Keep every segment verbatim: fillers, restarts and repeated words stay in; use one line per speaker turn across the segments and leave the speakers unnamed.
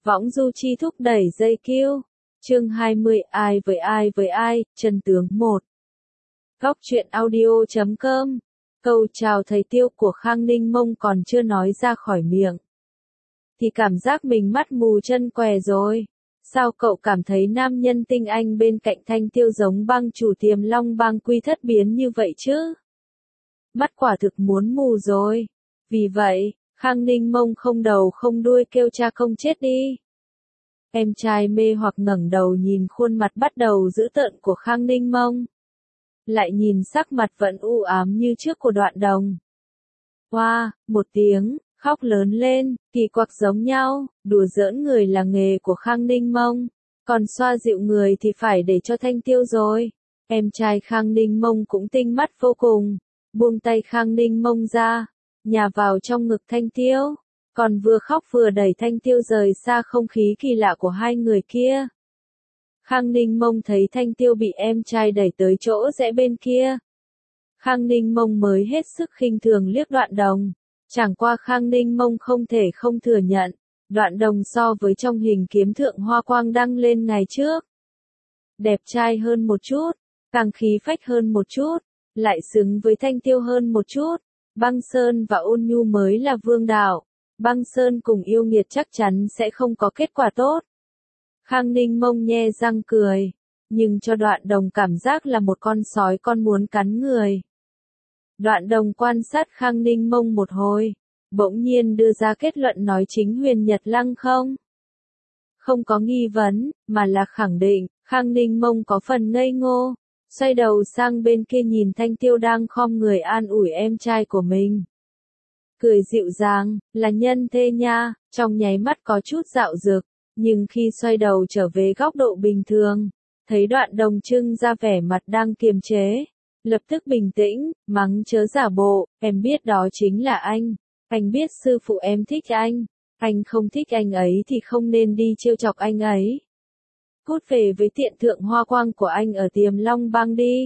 Võng du chi thúc đẩy dây kiêu. Chương hai mươi Ai với ai với ai, chân tướng một. Góc truyện audio chấm com. Câu chào thầy Tiêu của Khang Ninh Mông còn chưa nói ra khỏi miệng, thì cảm giác mình mắt mù chân què rồi. Sao cậu cảm thấy nam nhân tinh anh bên cạnh Thanh Tiêu giống bang chủ Tiềm Long bang quy thất biến như vậy chứ? Mắt quả thực muốn mù rồi. Vì vậy, Khang Ninh Mông không đầu không đuôi kêu cha không chết đi. Em trai mê hoặc ngẩng đầu nhìn khuôn mặt bắt đầu dữ tợn của Khang Ninh Mông. Lại nhìn sắc mặt vẫn u ám như trước của Đoạn Đồng. Hoa, wow, một tiếng, khóc lớn lên, kỳ quặc giống nhau, đùa giỡn người là nghề của Khang Ninh Mông. Còn xoa dịu người thì phải để cho Thanh Tiêu rồi. Em trai Khang Ninh Mông cũng tinh mắt vô cùng, buông tay Khang Ninh Mông ra, nhào vào trong ngực Thanh Tiêu. Còn vừa khóc vừa đẩy Thanh Tiêu rời xa không khí kỳ lạ của hai người kia. Khang Ninh Mông thấy Thanh Tiêu bị em trai đẩy tới chỗ rẽ bên kia. Khang Ninh Mông mới hết sức khinh thường liếc Đoạn Đồng. Chẳng qua Khang Ninh Mông không thể không thừa nhận, Đoạn Đồng so với trong hình kiếm thượng Hoa Quang đăng lên ngày trước. Đẹp trai hơn một chút, càng khí phách hơn một chút, lại xứng với Thanh Tiêu hơn một chút. Băng Sơn và Ôn Nhu mới là vương đạo. Băng Sơn cùng yêu nghiệt chắc chắn sẽ không có kết quả tốt. Khang Ninh Mông nhe răng cười, nhưng cho Đoạn Đồng cảm giác là một con sói con muốn cắn người. Đoạn Đồng quan sát Khang Ninh Mông một hồi, bỗng nhiên đưa ra kết luận nói chính Huyền Nhật Lăng không? Không có nghi vấn, mà là khẳng định. Khang Ninh Mông có phần ngây ngô, xoay đầu sang bên kia nhìn Thanh Tiêu đang khom người an ủi em trai của mình. Cười dịu dàng, là nhân thê nha, trong nháy mắt có chút dạo dực, nhưng khi xoay đầu trở về góc độ bình thường, thấy Đoạn Đồng trưng ra vẻ mặt đang kiềm chế, lập tức bình tĩnh, mắng chớ giả bộ, em biết đó chính là anh, anh biết sư phụ em thích anh, anh không thích anh ấy thì không nên đi trêu chọc anh ấy. Cút về với tiện thượng Hoa Quang của anh ở Tiềm Long bang đi.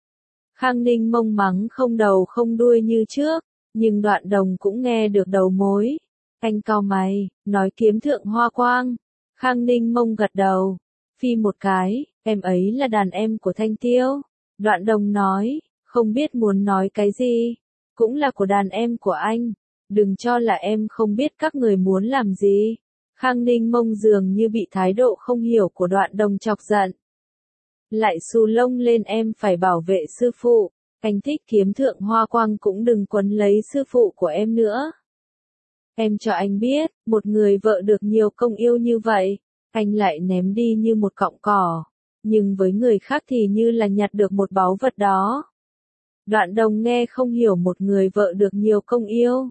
Khang Ninh Mông mắng không đầu không đuôi như trước, nhưng Đoạn Đồng cũng nghe được đầu mối. Anh cau mày, nói kiếm thượng Hoa Quang. Khang Ninh Mông gật đầu, phi một cái, em ấy là đàn em của Thanh Tiêu. Đoạn Đồng nói, không biết muốn nói cái gì, cũng là của đàn em của anh, đừng cho là em không biết các người muốn làm gì. Khang Ninh Mông dường như bị thái độ không hiểu của Đoạn Đồng chọc giận. Lại xù lông lên em phải bảo vệ sư phụ, anh thích kiếm thượng Hoa Quang cũng đừng quấn lấy sư phụ của em nữa. Em cho anh biết, một người vợ được nhiều công yêu như vậy, anh lại ném đi như một cọng cỏ, nhưng với người khác thì như là nhặt được một báu vật đó. Đoạn Đồng nghe không hiểu một người vợ được nhiều công yêu.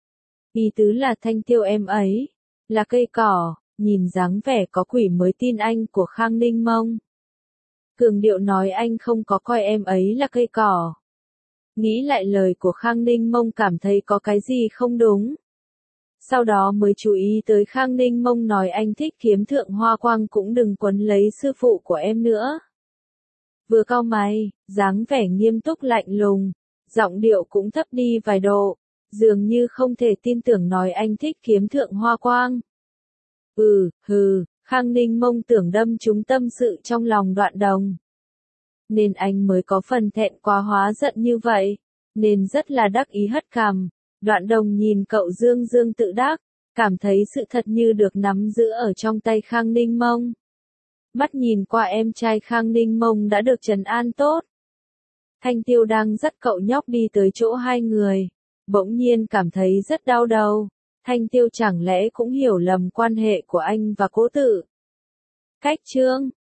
Ý tứ là Thanh Tiêu em ấy là cây cỏ, nhìn dáng vẻ có quỷ mới tin anh của Khang Ninh Mông. Cường điệu nói anh không có coi em ấy là cây cỏ. Nghĩ lại lời của Khang Ninh Mông cảm thấy có cái gì không đúng. Sau đó mới chú ý tới Khang Ninh Mông nói anh thích kiếm thượng Hoa Quang cũng đừng quấn lấy sư phụ của em nữa. Vừa cau mày, dáng vẻ nghiêm túc lạnh lùng, giọng điệu cũng thấp đi vài độ, dường như không thể tin tưởng nói anh thích kiếm thượng Hoa Quang. Ừ, hừ, Khang Ninh Mông tưởng đâm trúng tâm sự trong lòng Đoạn Đồng. Nên anh mới có phần thẹn quá hóa giận như vậy, nên rất là đắc ý hất cằm. Đoạn Đồng nhìn cậu dương dương tự đắc, cảm thấy sự thật như được nắm giữ ở trong tay Khang Ninh Mông. Mắt nhìn qua em trai Khang Ninh Mông đã được trấn an tốt. Thanh Tiêu đang dắt cậu nhóc đi tới chỗ hai người, bỗng nhiên cảm thấy rất đau đầu. Thanh Tiêu chẳng lẽ cũng hiểu lầm quan hệ của anh và Cố Tự. Cách chương